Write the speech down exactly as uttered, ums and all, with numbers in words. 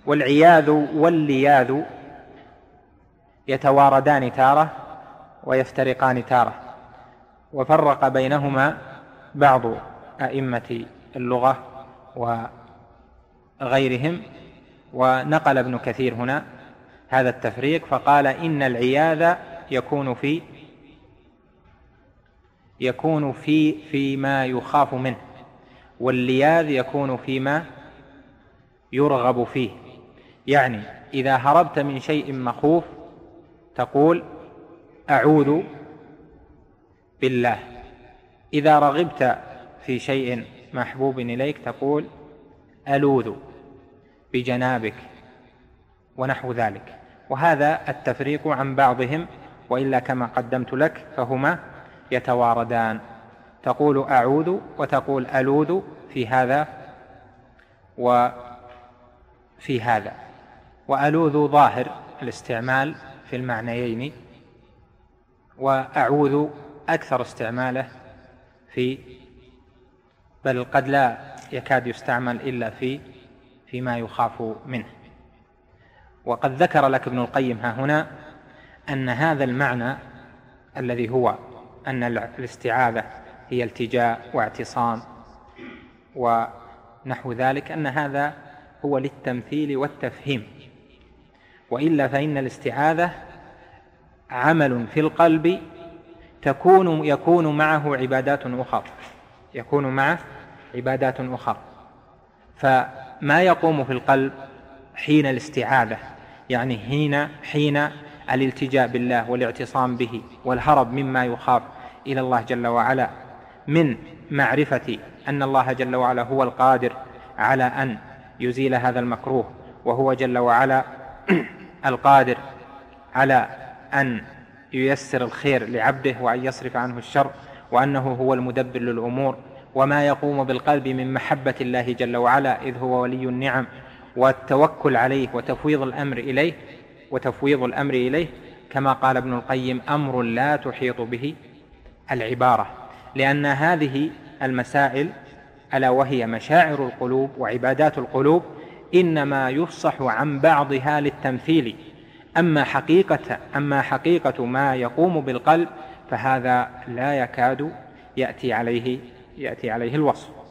والعياذ واللياذ يتواردان تارة ويفترقان تارة، وفرق بينهما بعض أئمة اللغة وغيرهم، ونقل ابن كثير هنا هذا التفريق فقال إن العياذ يكون في يكون في فيما يخاف منه، واللياذ يكون فيما يرغب فيه. يعني إذا هربت من شيء مخوف تقول أعوذ بالله، إذا رغبت في شيء محبوب إليك تقول ألوذ بجنابك ونحو ذلك. وهذا التفريق عن بعضهم، وإلا كما قدمت لك فهما يتواردان، تقول أعوذ وتقول ألوذ في هذا وفي هذا، وألوذ ظاهر الاستعمال في المعنيين، وأعوذ أكثر استعماله في بل قد لا يكاد يستعمل إلا في فيما يخاف منه. وقد ذكر لك ابن القيم ها هنا أن هذا المعنى الذي هو أن الاستعاذة هي التجاء واعتصام ونحو ذلك، أن هذا هو للتمثيل والتفهيم، وإلا فإن الاستعاذة عمل في القلب تكون يكون معه عبادات أخرى يكون معه عبادات أخرى فما يقوم في القلب حين الاستعاذة، يعني حين حين الالتجاء بالله والاعتصام به والهرب مما يخاف إلى الله جل وعلا، من معرفة أن الله جل وعلا هو القادر على أن يزيل هذا المكروه، وهو جل وعلا القادر على أن ييسر الخير لعبده وأن يصرف عنه الشر، وأنه هو المدبر للأمور، وما يقوم بالقلب من محبة الله جل وعلا إذ هو ولي النعم، والتوكل عليه وتفويض الأمر إليه وتفويض الأمر إليه كما قال ابن القيم أمر لا تحيط به العبارة، لأن هذه المسائل ألا وهي مشاعر القلوب وعبادات القلوب إنما يفصح عن بعضها للتمثيل، أما حقيقة, أما حقيقة ما يقوم بالقلب فهذا لا يكاد يأتي عليه, يأتي عليه الوصف.